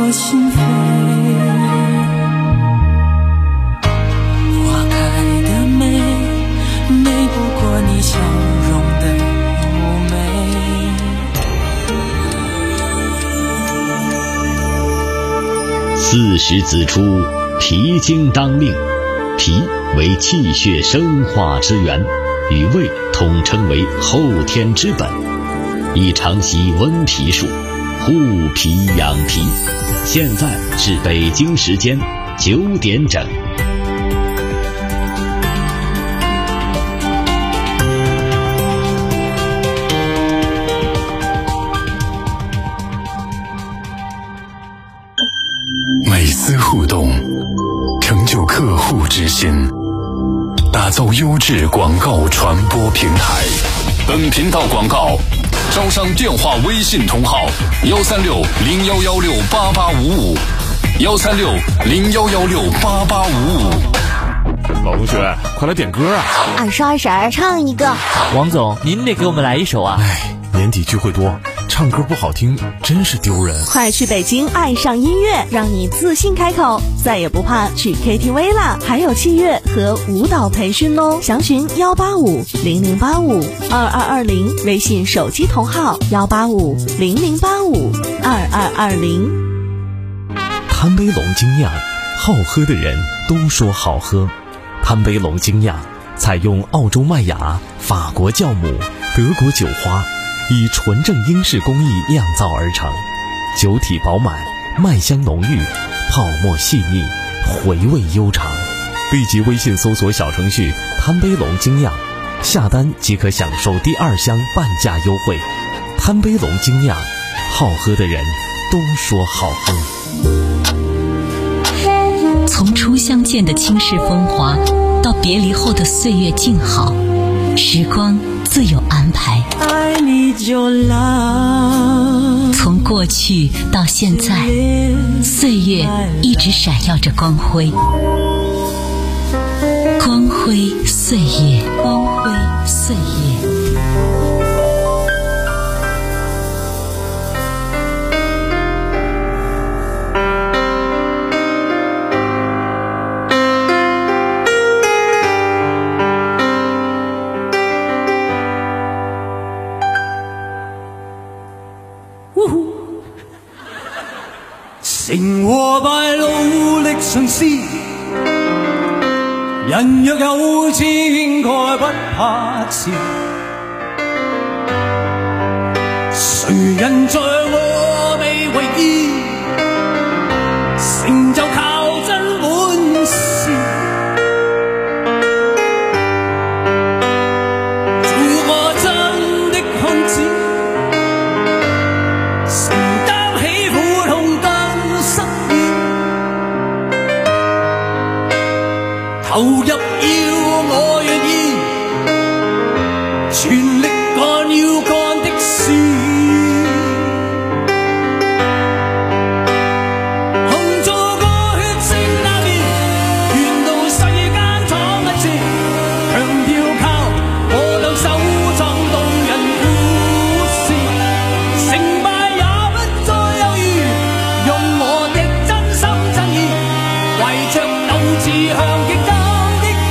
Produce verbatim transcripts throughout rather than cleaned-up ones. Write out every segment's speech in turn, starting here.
我心扉。花开的美，美不过你笑容的妩媚。 四时子出，脾经当令。脾为气血生化之源，与胃统称为后天之本，宜常习温脾术，护脾养脾。现在是北京时间九点整。 每丝互动成就客户之心，打造优质广告传播平台。本频道广告招商电话微信同号幺三六零幺幺六八八五五幺三六零幺幺六八八五五。 老同学，快来点歌啊！ 二十二婶唱一个。 王总，您得给我们来一首啊！ 哎，年底聚会多，唱歌不好听真是丢人。 快去北京爱上音乐，让你自信开口，再也不怕去 K T V 啦！还有器乐和舞蹈培训哦，详询幺八五零零八五二二二零，微信手机同号幺八五零零八五二二二零。 贪杯龙精酿，好喝的人都说好喝。贪杯龙精酿采用澳洲麦芽、法国酵母、德国酒花，以纯正英式工艺酿造而成，酒体饱满，麦香浓郁，泡沫细腻，回味悠长。立即微信搜索小程序贪杯龙精酿，下单即可享受第二箱半价优惠。贪杯龙精酿，好喝的人都说好喝。 从初相见的倾世风华，到别离后的岁月静好，时光自有安排。 爱你就来。 从过去到现在，岁月一直闪耀着光辉。光辉岁月，光辉岁月。 成和敗努力嘗試，人若有志應該不怕遲。誰人像我未為意，成就靠真本事。做我真的漢子，投入要我願意，全力幹要幹的事。紅做過血性那年，願到世間闖一次，強調靠我兩手創動人故事。成敗也不再猶豫，用我的真心真意，懷着鬥志向極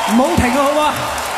唔好停啊，好嘛？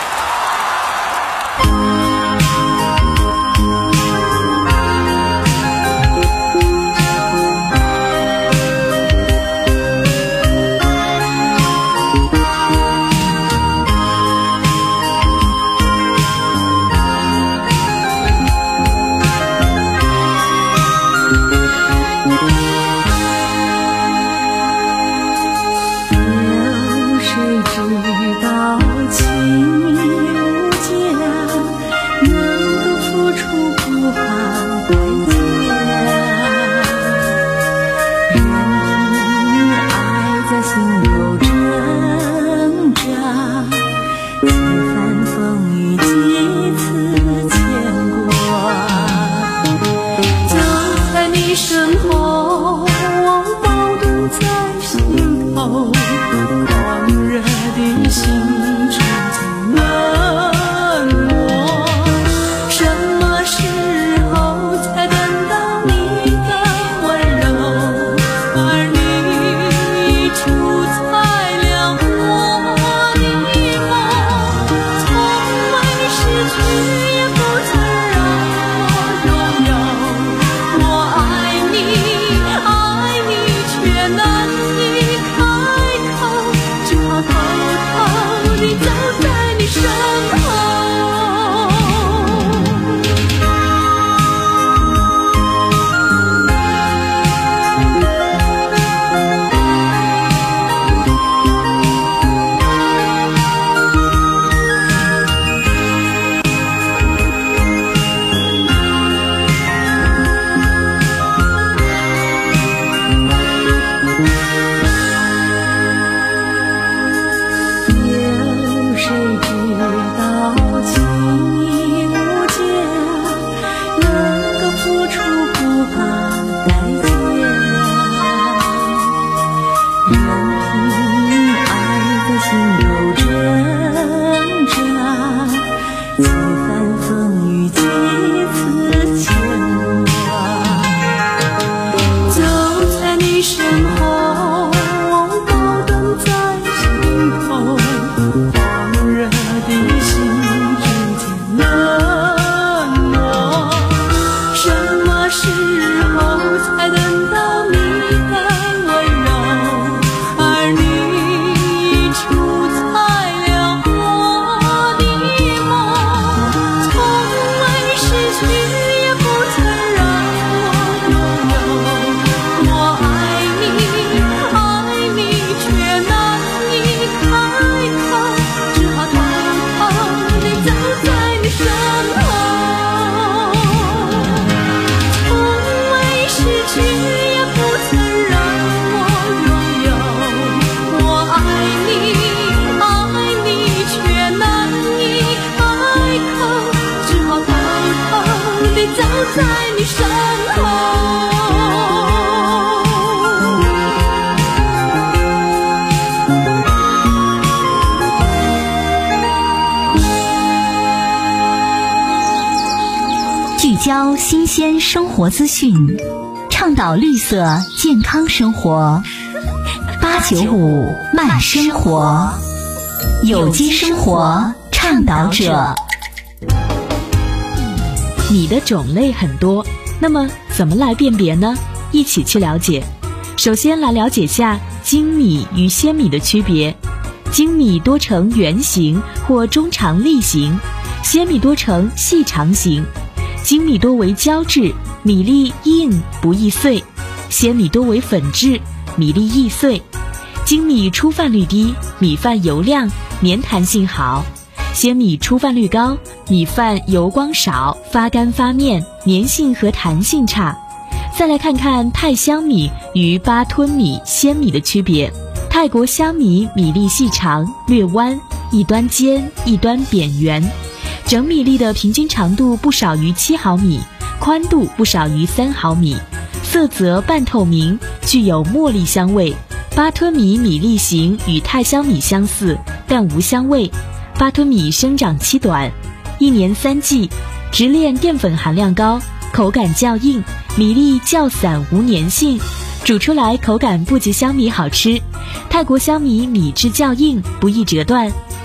聚焦新鲜生活资讯，倡导绿色健康生活。八九五慢生活，有机生活倡导者。 米的种类很多，那么怎么来辨别呢？一起去了解。首先来了解下精米与鲜米的区别。精米多呈圆形或中长粒形，鲜米多呈细长形。精米多为胶质，米粒硬不易碎；鲜米多为粉质，米粒易碎。精米出饭率低，米饭油亮，粘弹性好；鲜米出饭率高，米饭油光少，发干发面，粘性和弹性差。再来看看泰香米与巴吞米、鲜米的区别。泰国香米米粒细长，略弯，一端尖，一端扁圆。整米粒的平均长度不少于七毫米，宽度不少于三毫米，色泽半透明，具有茉莉香味。巴吞米米粒型与泰香米相似，但无香味。巴吞米生长期短，一年三季，直链淀粉含量高，口感较硬，米粒较散无粘性，煮出来口感不及香米好吃。泰国香米米质较硬，不易折断，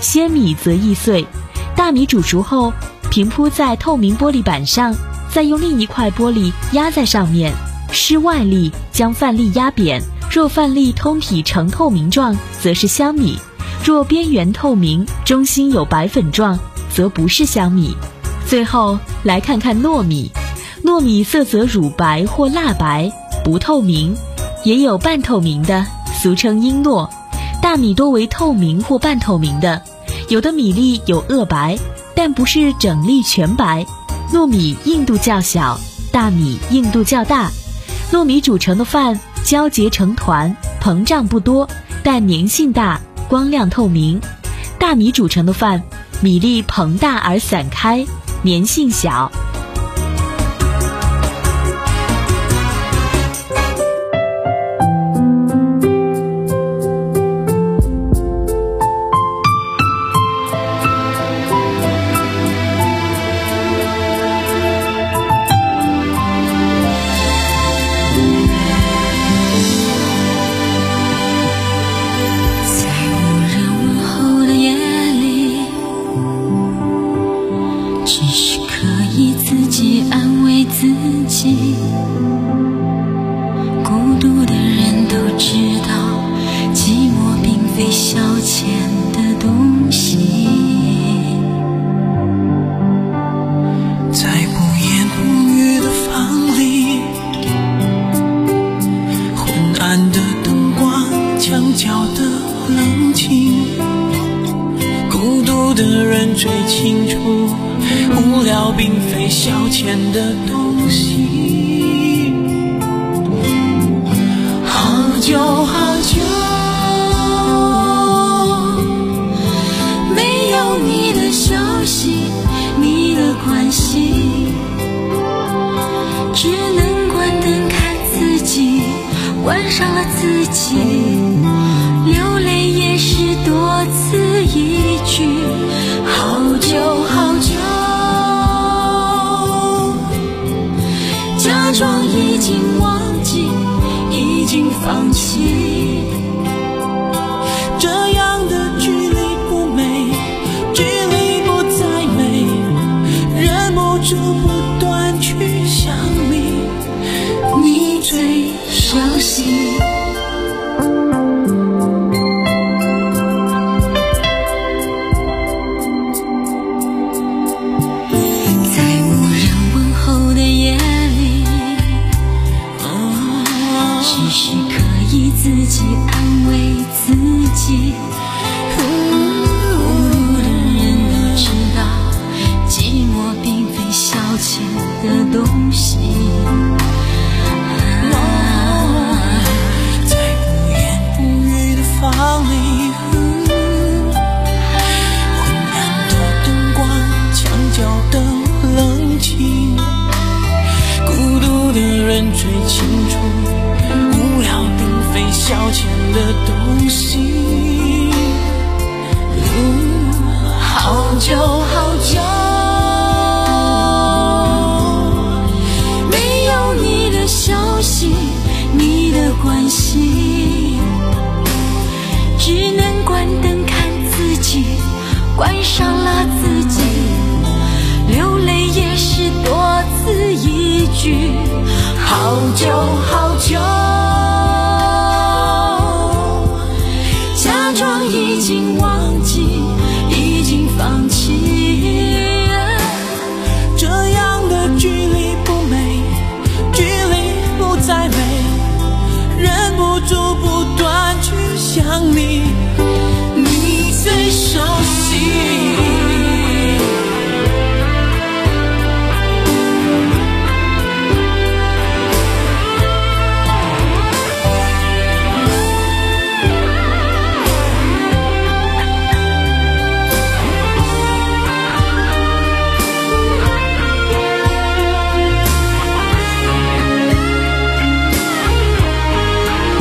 鲜米则易碎。大米煮熟后，平铺在透明玻璃板上，再用另一块玻璃压在上面，施外力将饭粒压扁。若饭粒通体呈透明状，则是香米；若边缘透明，中心有白粉状，则不是香米。最后来看看糯米，糯米色泽乳白或蜡白，不透明，也有半透明的，俗称璎糯。大米多为透明或半透明的，有的米粒有褐白，但不是整粒全白。糯米硬度较小，大米硬度较大。糯米煮成的饭交结成团，膨胀不多，但粘性大，光亮透明。大米煮成的饭，米粒膨大而散开，粘性小。 最清楚，无聊并非消遣的东西。好久好久没有你的消息，你的关系，只能关灯看自己，关上了自己，流泪也是多此一举。好久好久，假装已经忘记，已经放弃。这样的距离不美，距离不再美，忍不住不断去想你，你最熟悉。自己安慰自己，孤独的人都知道，寂寞并非消遣的东西。在不言不语的房里，昏暗的灯光，墙角的冷清，孤独的人最清楚，无聊并非消遣的东西。嗯，好久好久没有你的消息，你的关系，只能关灯看自己，关上了自己，流泪也是多此一举。好久好久，假装已经忘记，已经放弃。这样的距离不美，距离不再美，忍不住不断去想你，你最熟悉。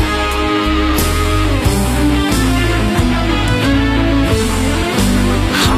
好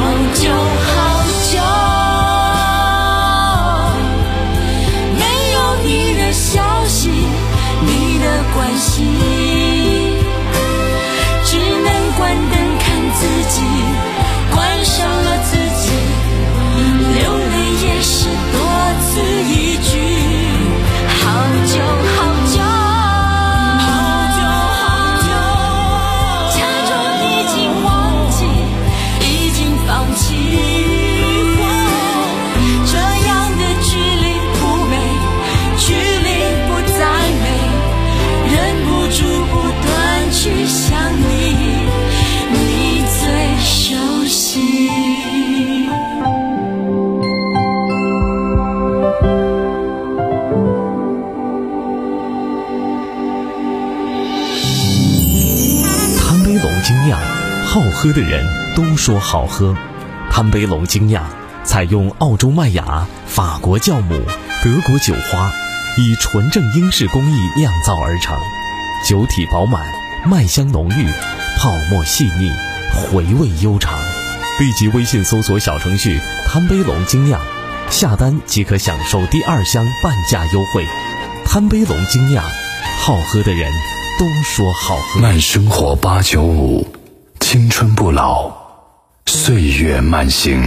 喝的人都说好喝。贪杯龙精酿采用澳洲麦芽、法国酵母、德国酒花，以纯正英式工艺酿造而成，酒体饱满，麦香浓郁，泡沫细腻，回味悠长。立即微信搜索小程序贪杯龙精酿，下单即可享受第二箱半价优惠。贪杯龙精酿，好喝的人都说好喝。 慢生活八九五，青春不老，岁月慢行。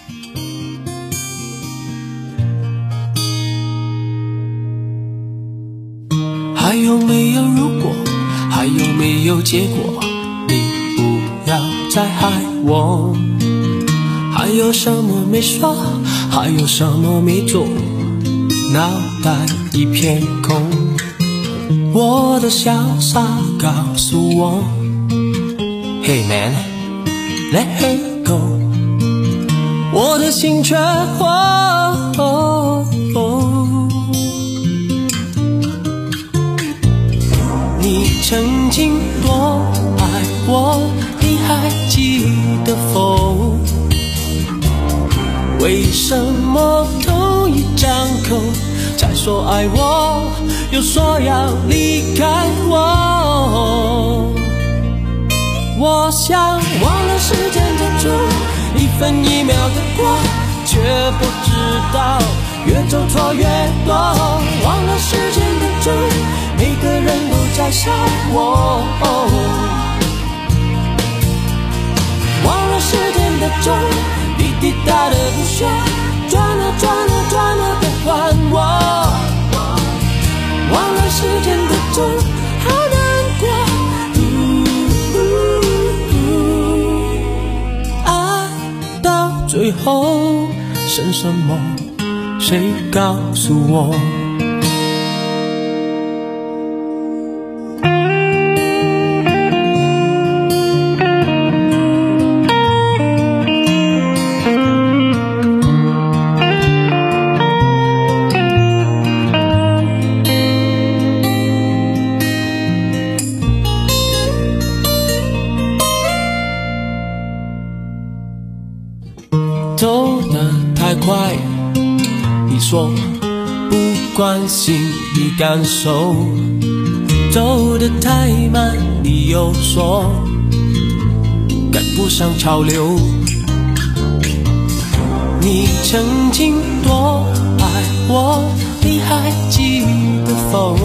还有没有如果，还有没有结果，你不要再害我。还有什么没说，还有什么没做，脑袋一片空。我的潇洒告诉我 Hey man, let her go。 我的心却哦哦哦，你曾经多爱我，你还记得否？为什么同一张口才说爱我，又说要离开我？我想忘了时间的钟，一分一秒的过，却不知道越走错越多。忘了时间的钟，每个人都在想我。忘了时间的钟，滴滴答的不休，转啊转啊转啊别还我。忘了时间的钟，好难过。爱到最后剩什么？谁告诉我？走得太快，你说不关心你感受；走得太慢，你又说赶不上潮流。你曾经多爱我，你还记得否？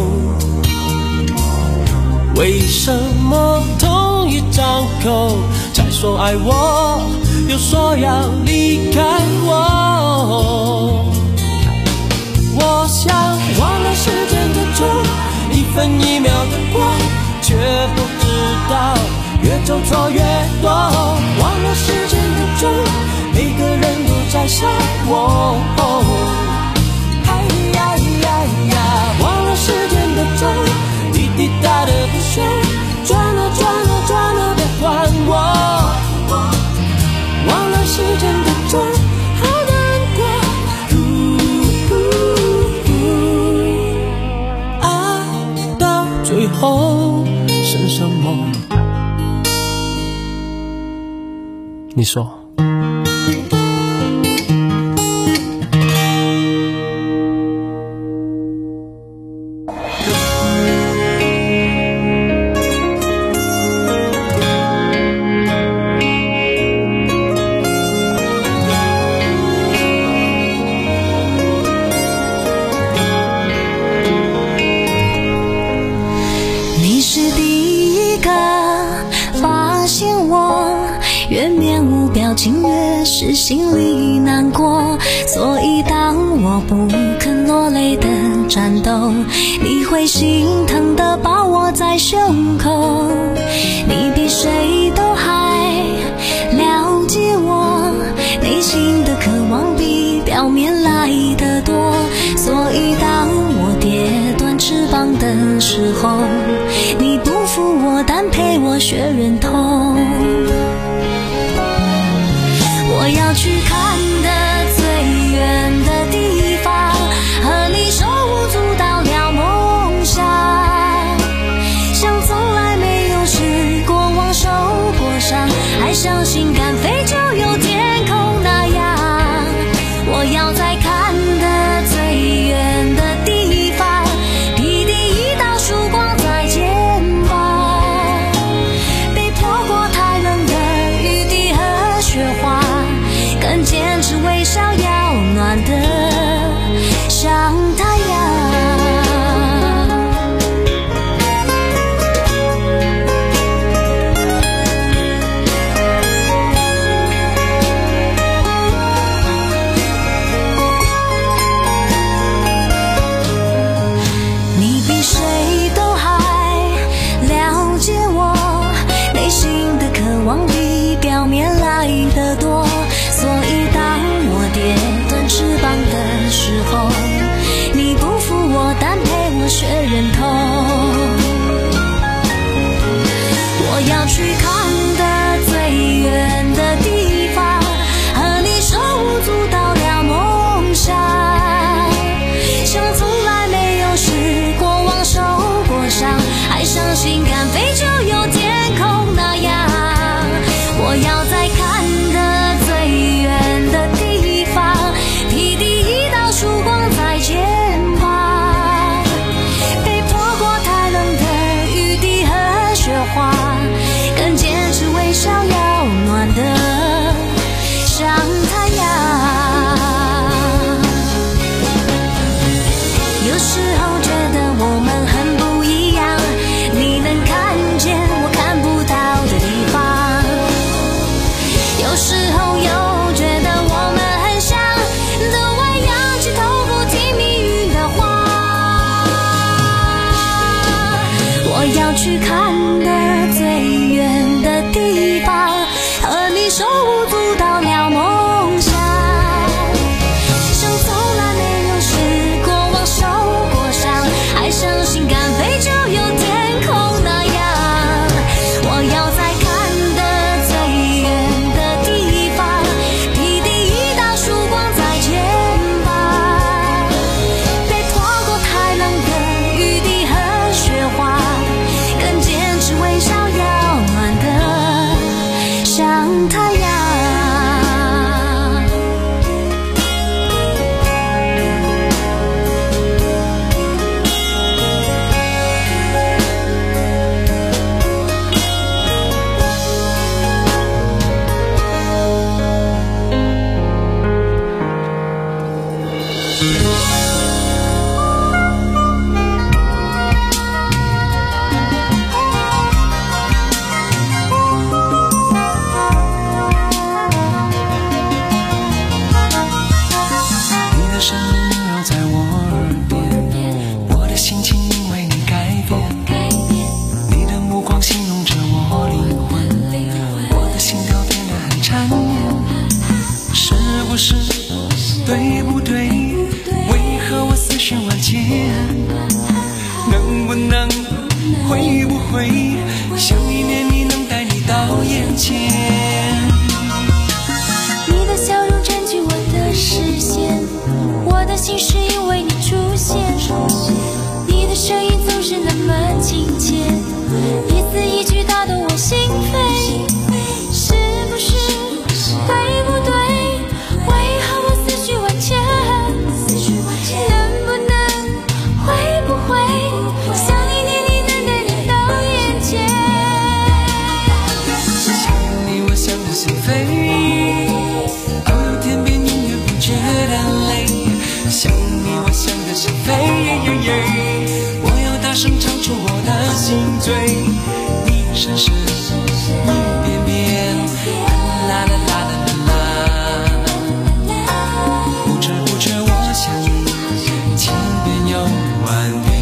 为什么同一张口才说爱我，又说要离开我？我想忘了时间的钟，一分一秒的过，却不知道越走错越多。忘了时间的钟，每个人都在想我。哎呀呀呀，忘了时间的钟，滴滴答的不休，转啊转啊转啊别还我。忘了时间的钟，好难过。呜呜呜，爱到最后剩什么？你说。 越是心里难过，所以当我不肯落泪的战斗，你会心疼地抱我在胸口。你比谁都还了解我内心的渴望，比表面来得多，所以当我跌断翅膀的时候，你不负我，但陪我学忍痛。我要去看的最远的地方，和你手舞足蹈聊梦想，像从来没有失过望，受过伤，还想不是？对不对？为何我思绪万千？能不能？会不会？想一念你能带你到眼前？ 你的笑容占据我的视线，我的心是因为你出现。你的声音总是那么亲切，一字一句打动我心扉。是不是？对不对？为何我思绪万千？能不能？会不会？想一念你能带你到眼前。 想你我想着心飞，遨游天边永远不觉得累。想你我想着心飞，我要大声唱出我的心醉。你深深，你边边，啦啦啦啦啦啦，不知不觉我想你千遍又万遍。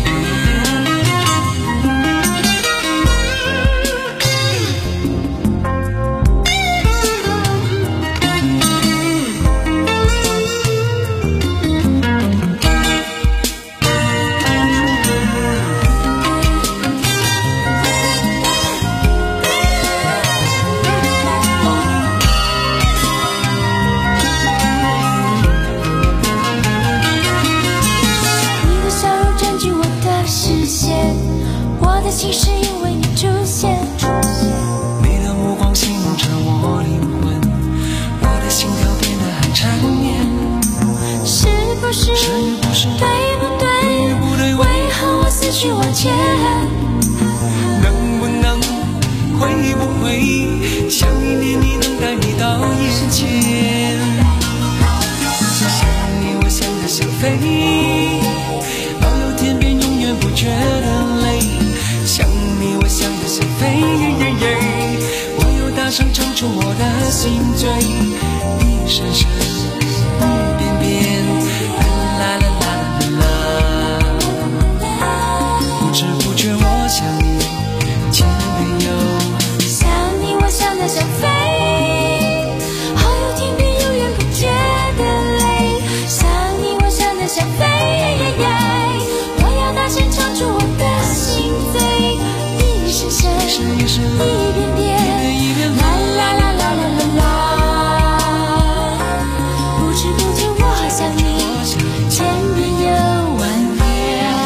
我的心是因为你出现， 你的目光形容着我灵魂，我的心跳变得很缠绵。 是不是？ 是不是？ 对不对？ 对不对？ 为何我思绪万千？ 能不能？会不会？想一念你能带你到眼前。想你我想着想飞，遨游天边永远不觉得累。想你我想着想飞，我要大声唱出我的心醉。你深深，你边边，啦啦啦啦啦啦，不知不觉我想你千遍又想你我想着想飞，遨游天边永远不觉得累。想你我想着想飞，我要大声唱出我的心醉。一声声，一遍遍，啦啦啦啦啦啦啦，不知不觉我想你千遍又万遍。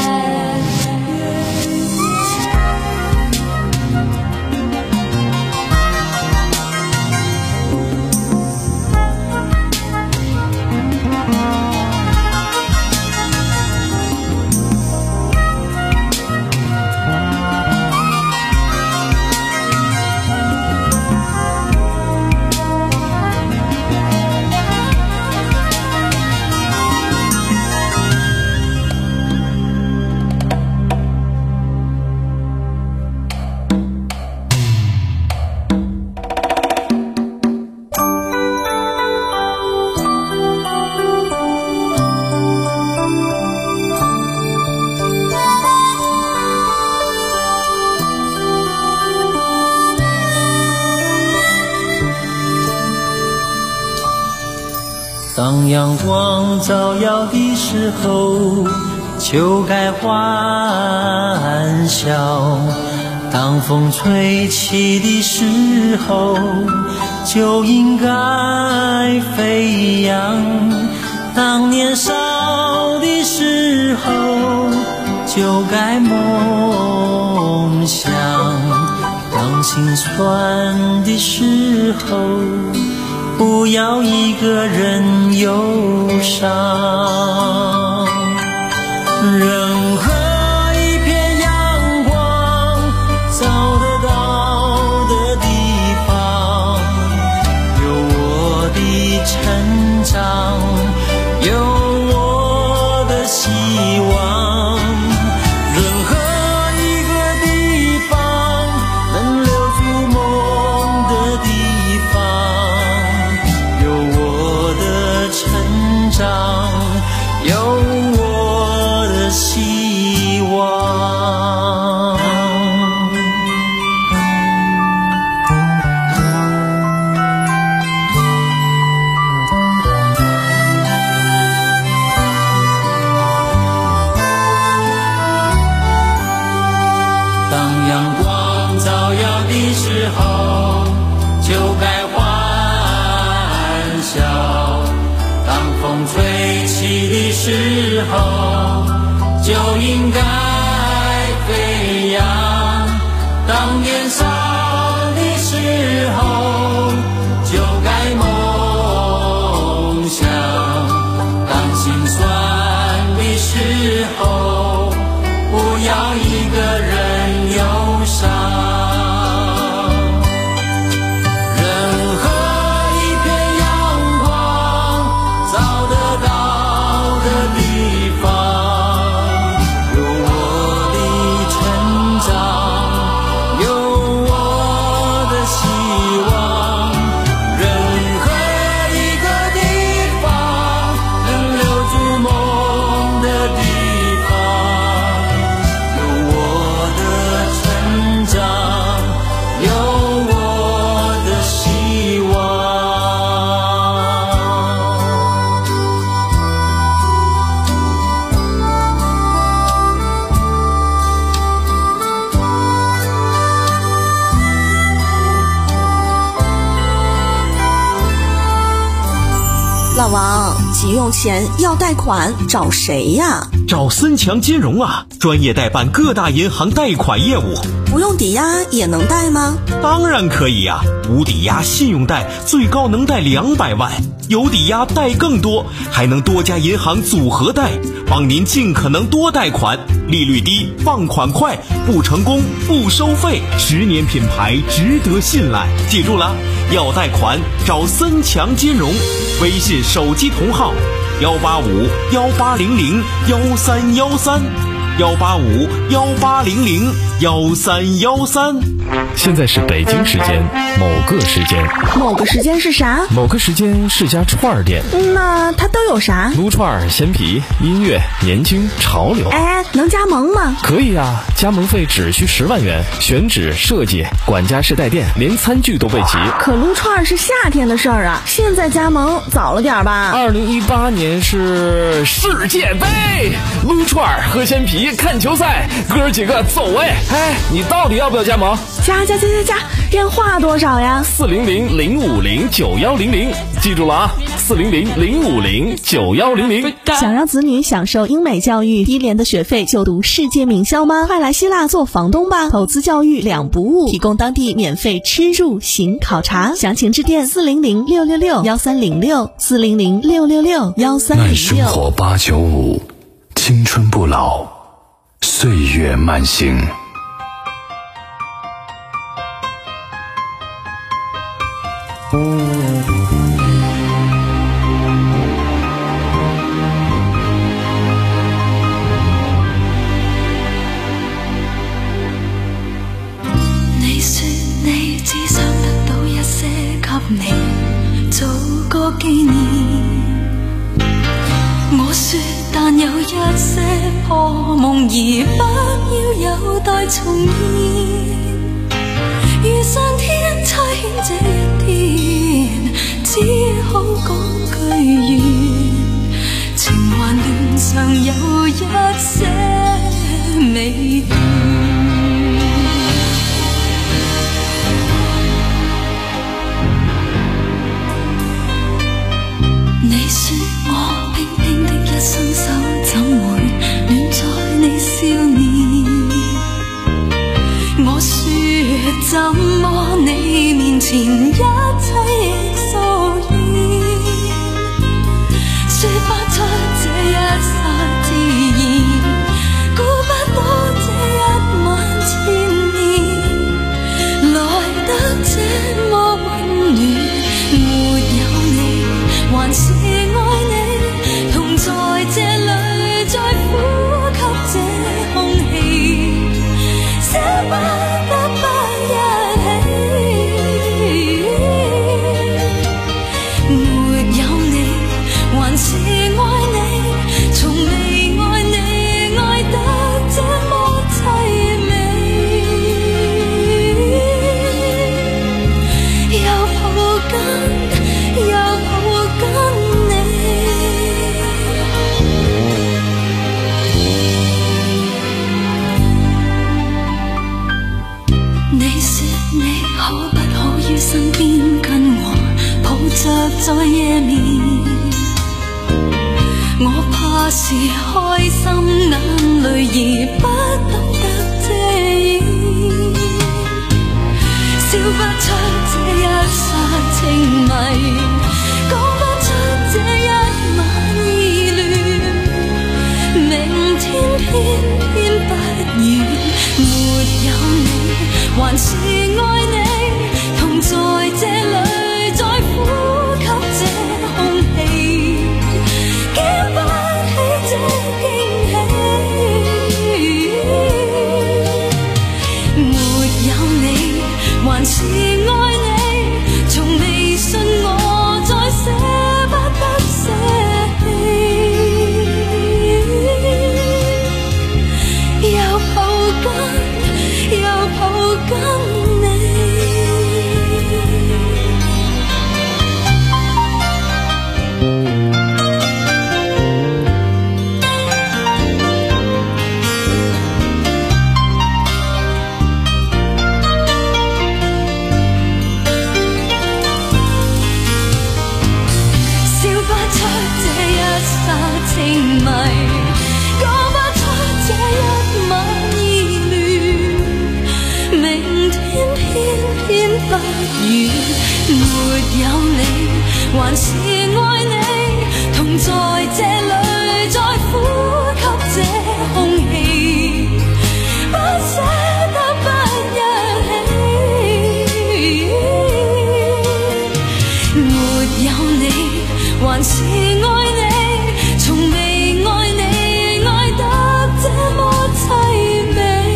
当阳光照耀的时候，就该欢笑；当风吹起的时候，就应该飞扬；当年少的时候，就该梦想；当青春的时候，不要一个人忧伤。任何一片阳光照得到的地方，有我的成长，有我的希望。任何一个地方能留住梦的地方，有我的成长，有我的希望。 风吹起的时候，就应该飞扬；当年少的时候，就该梦想；当心酸的时候，不要一个人忧伤。 老王，急用钱要贷款，找谁呀？ 找森强金融啊，专业代办各大银行贷款业务。 不用抵押也能贷吗？ 当然可以呀、啊，无抵押信用贷最高能贷两百万，有抵押贷更多，还能多家银行组合贷，帮您尽可能多贷款，利率低，放款快，不成功不收费，十年品牌，值得信赖。记住了，要贷款找森强金融，微信手机同号幺八五幺八零零幺三幺三。幺八五幺八零零幺三幺三。 现在是北京时间某个时间， 某个时间是啥？ 某个时间是家串儿店。 那它都有啥？ 撸串、鲜皮、音乐、年轻、潮流。 哎，能加盟吗？ 可以啊，加盟费只需十万元，选址、设计、管家式带电，连餐具都备齐。 可撸串是夏天的事儿啊，现在加盟早了点吧？ 二零一八年是世界杯，撸串、喝鲜皮、看球赛，哥儿几个走哎！哎，你到底要不要加盟？ 加加加加加，电话多少呀？ 四零零零五零九幺零零，记住了啊，四零零零五零九幺零零。 想让子女享受英美教育，低廉的学费就读世界名校吗？快来希腊做房东吧，投资教育两不误，提供当地免费吃住行考察，详情致电四零零六六六幺三零六四零零六六六幺三零六。 慢生活八九五，青春不老，岁月慢行。 你說你只想得到一些給你做個紀念，我說但有一些破夢而不要有待重現，如上天差遣這一天，只好講句願，情還亂常有一些美妙。你說我冰冰的一雙手怎會暖在你笑面，我說怎麼你面前一切亦疏遠，說不出這一剎自然，估不到這一晚千年來得這麼溫暖，沒有你還是愛你，同在這裏再呼吸這空氣，捨不得不一起，沒有你還是愛你，從未愛你愛得這麼凄美，又抱緊又抱緊身邊跟我抱着在夜眠， 我怕是開心眼淚而不懂得遮掩，笑不出這一剎情迷，講不出這一晚意亂，明天偏偏不遠，沒有你還是愛你，同在這裏再呼吸這空氣，經不起這驚喜，沒有你還是愛你，從未信我再捨不得捨棄，又抱緊又抱緊你。沒有你還是愛你，同在這裏再呼吸這空氣，不捨得不一起，沒有你還是愛你，從未愛你愛得這麼凄美，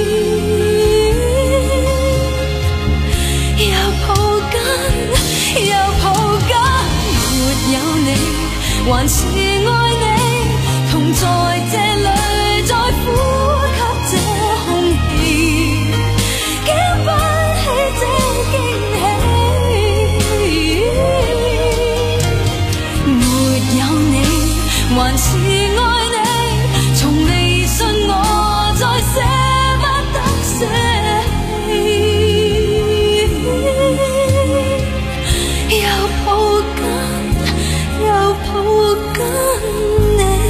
又抱緊，沒有你還是愛你，同在這裏再呼吸這空氣，經不起這驚喜，沒有你還是愛你，從未信我再捨不得捨棄，又抱緊又抱緊你。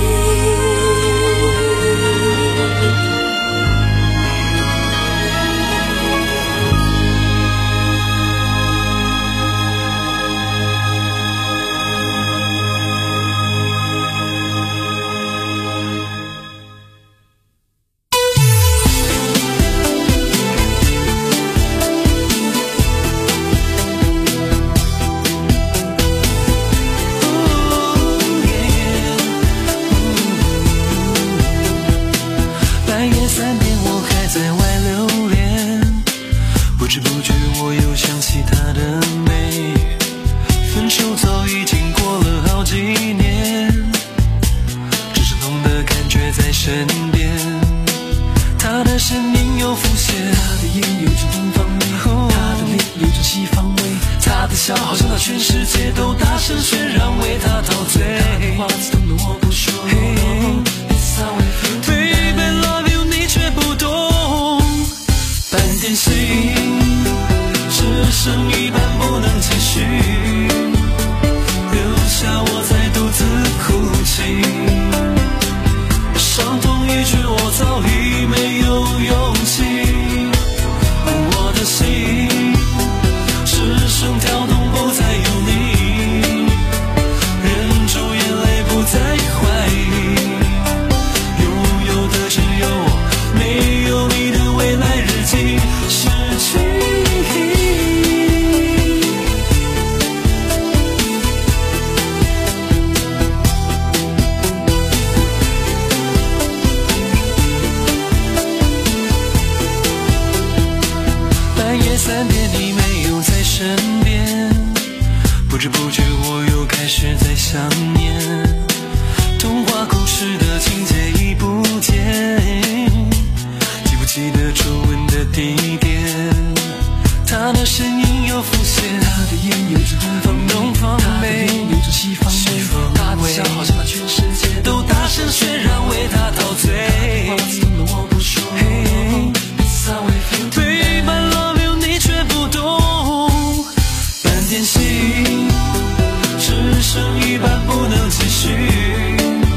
只剩一半不能继续。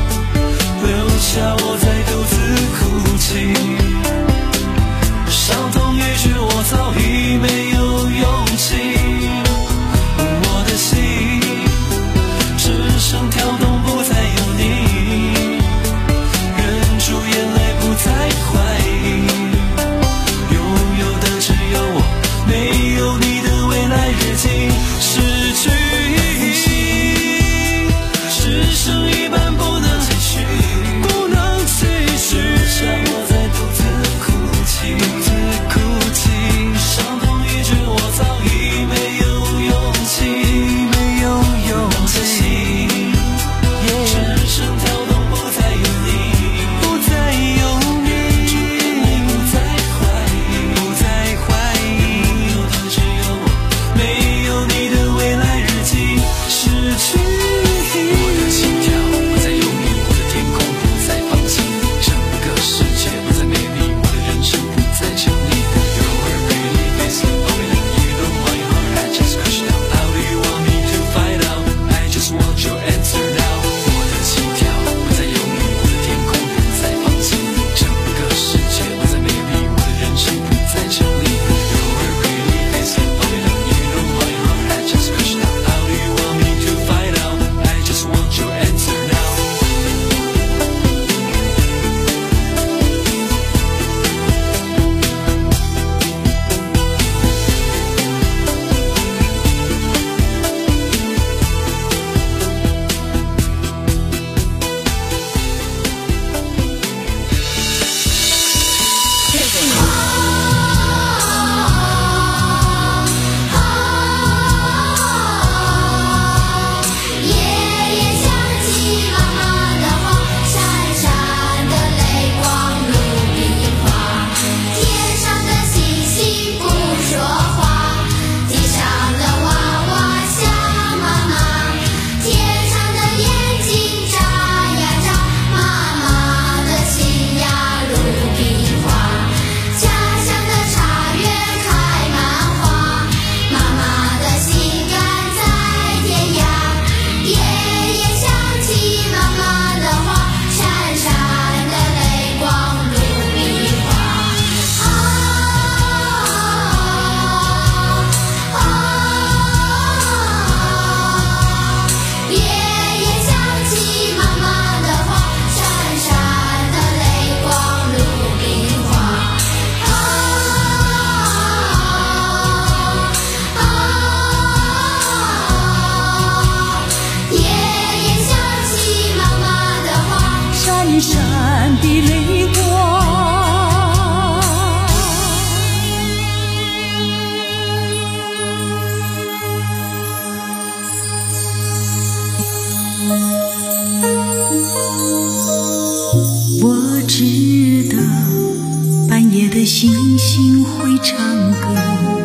我知道半夜的星星会唱歌，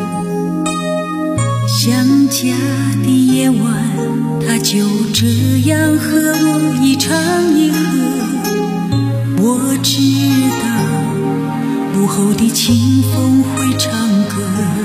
想家的夜晚，它就这样和我一唱一和。我知道午后的清风会唱歌，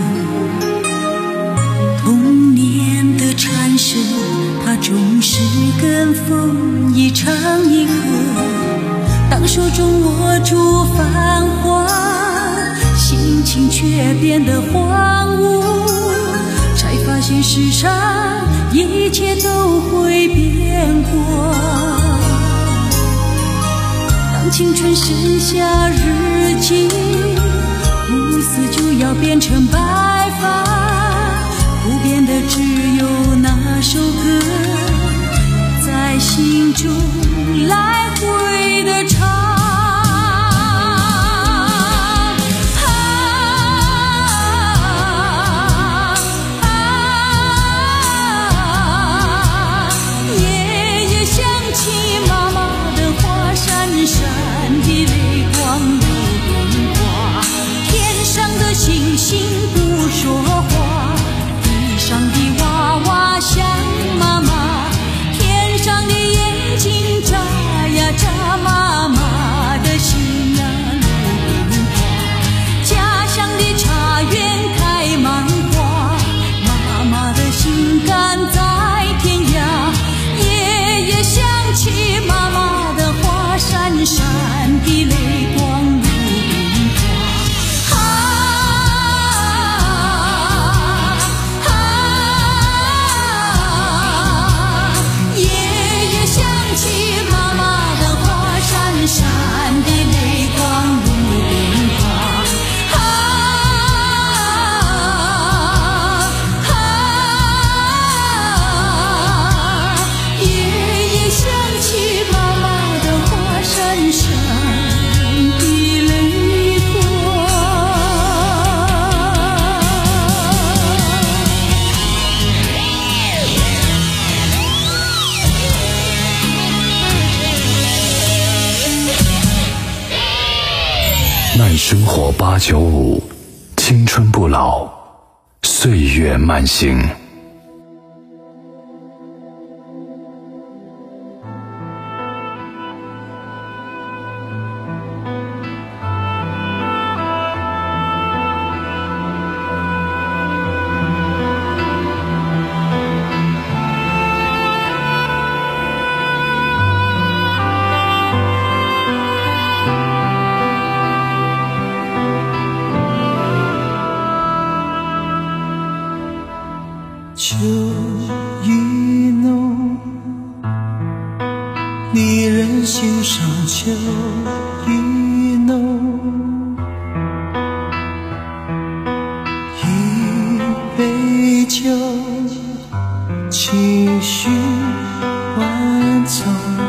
童年的蝉声，它总是跟风一唱一和。当手中握住繁华，心情却变得荒芜，才发现世上一切都会变过。当青春剩下日记，乌丝就要变成白发，不变的只有那首歌，在心中来回的唱。星星不说话，地上的娃娃想妈妈，天上的眼睛眨呀眨妈妈的心呀露冰花，家乡的茶园开满花，妈妈的心肝在天涯，夜夜想起妈妈的花闪闪的泪光露冰花。闪的泪光如冰花，啊啊啊！夜夜想起妈妈的花闪闪的泪光。 慢生活八九五，青春不老，岁月慢行。 秋意浓，离人心上秋意浓，一杯酒，情绪万种，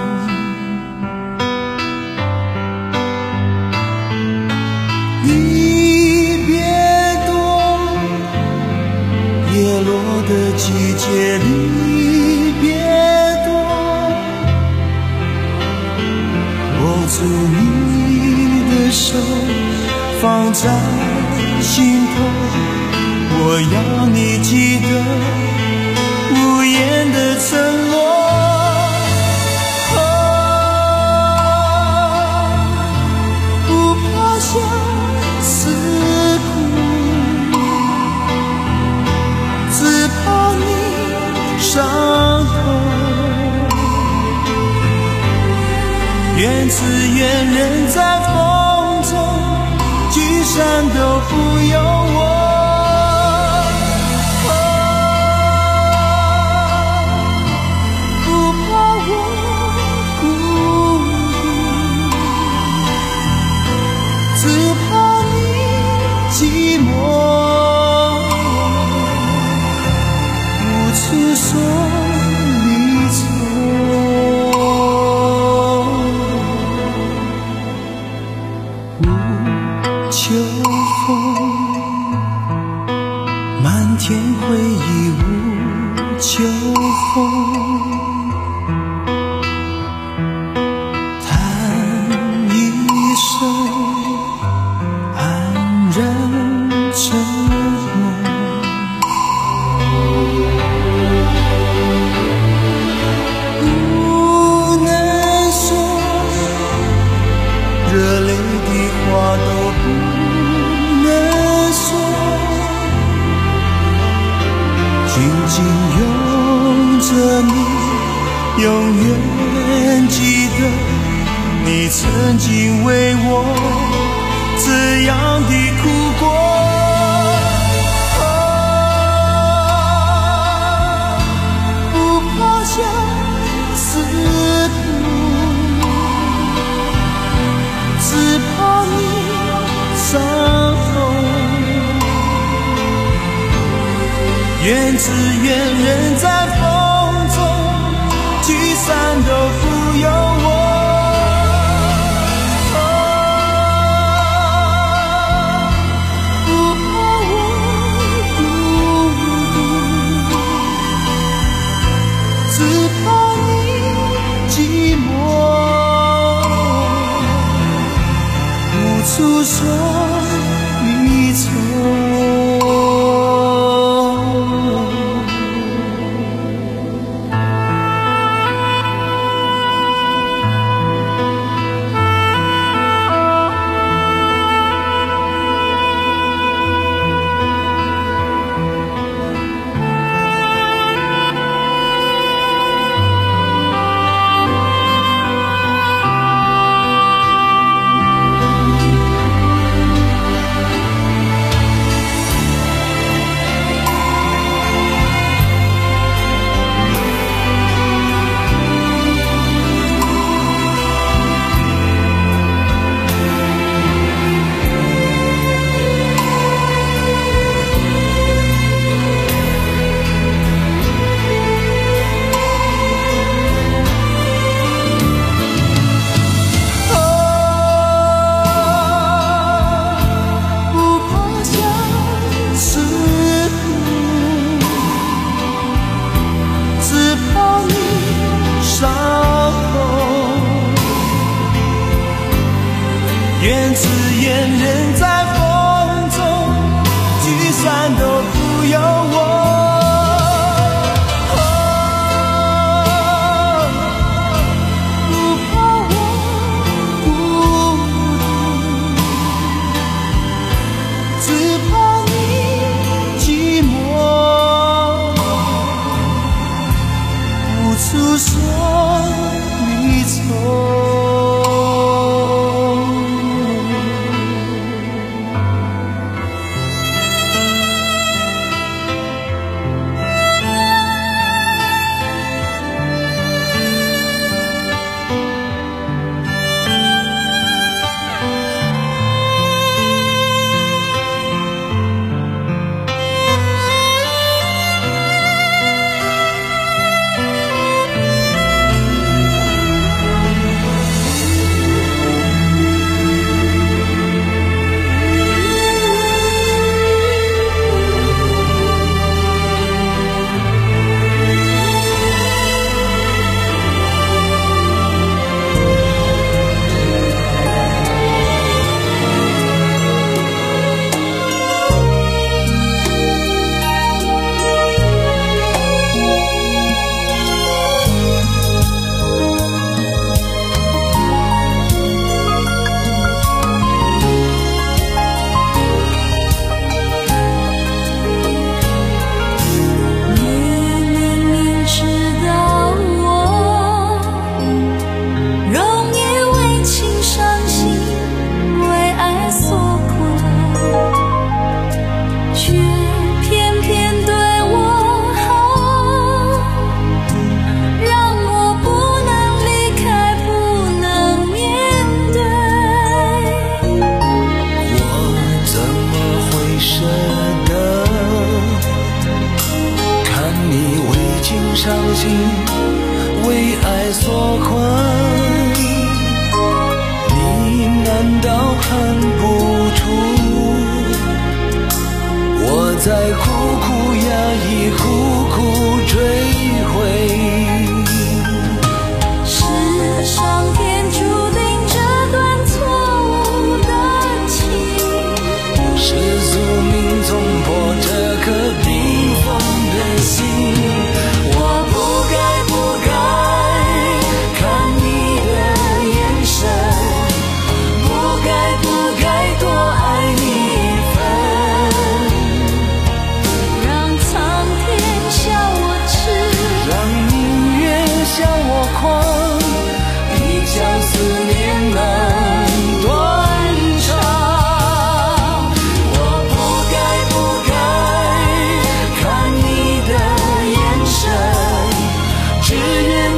离别多，叶落的季节离别多，握住你的手，放在心头，我要你记得无言的承诺。啊，不怕相思苦，只怕你伤痛，愿只愿人在风中，聚散都不由我。啊，不怕我孤独，只怕你寂寞。诉说离愁，无秋风永远记得你曾经为我这样的哭过。啊，不怕相思苦，只怕你伤痛。愿只愿人在风中，聚散都不由我。啊，不怕我孤独，只怕你寂寞，无处说离愁。愿只愿人在风中，聚散都不由我。啊，不怕我孤独，只怕你寂寞，无处说离愁。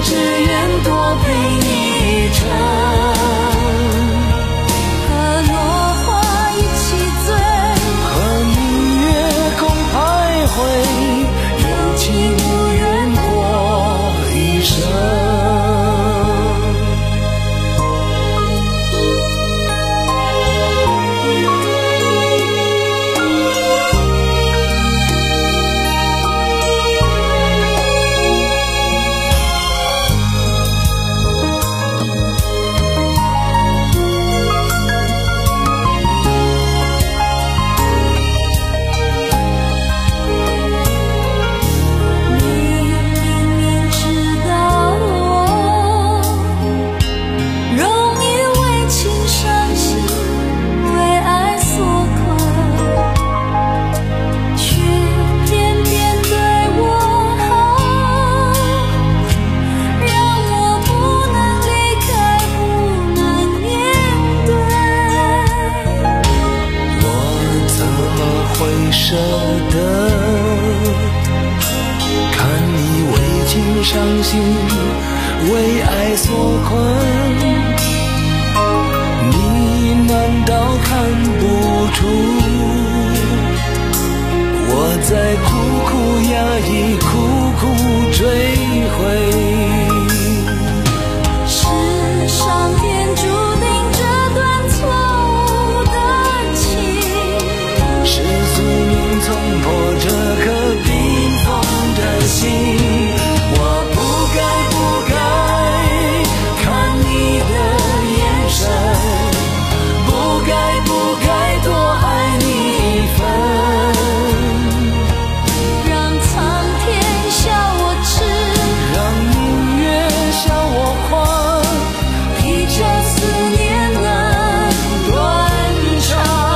只愿多陪你一程。和落花一起醉， 和明月共徘徊，有情无缘过一生。舍得看你为情伤心，为爱所困，你难道看不出我在苦苦压抑，苦苦追悔？ 是上天注定这段错误的情， 是宿命冲破这颗冰封的心，我不该不该看你的眼神，不该不该多爱你一分， 让苍天笑我痴， 让明月笑我狂， 披着思念能断肠。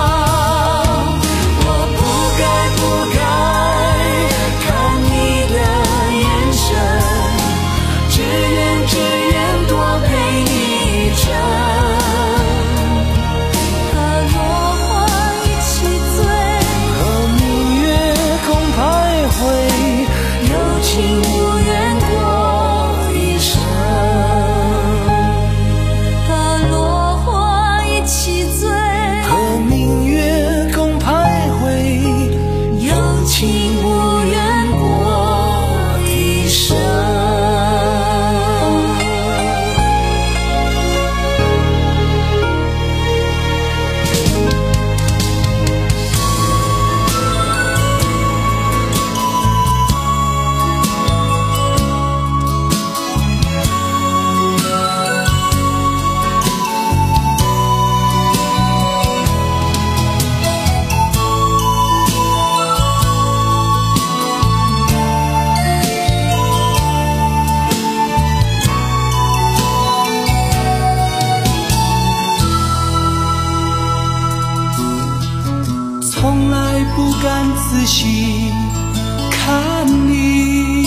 从来不敢仔细看你，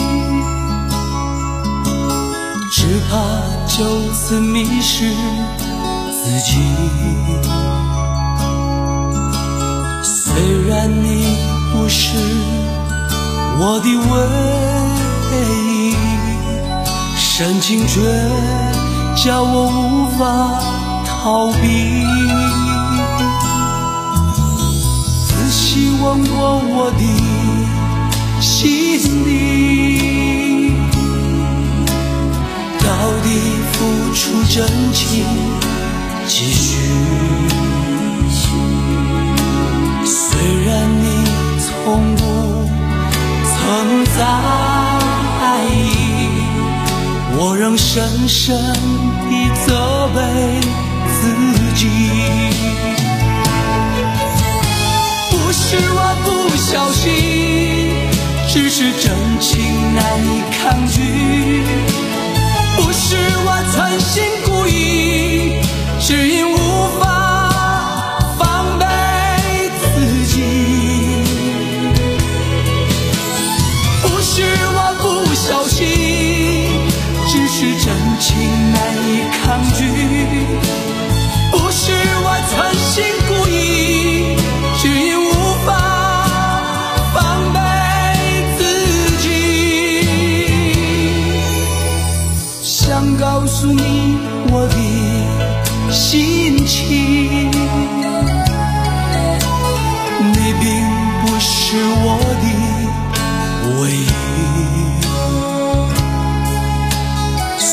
只怕就此迷失自己。虽然你不是我的唯一，深情却叫我无法逃避。仔细问过我的心里，到底付出真情几许？虽然你从不曾在意，我仍深深地责备自己。不是我不小心，只是真情难以抗拒。不是我存心故意，只因无法防备自己。不是我不小心，只是真情难以抗拒。不是我存心故意，只因无法防备自己。 想告诉你我的心情。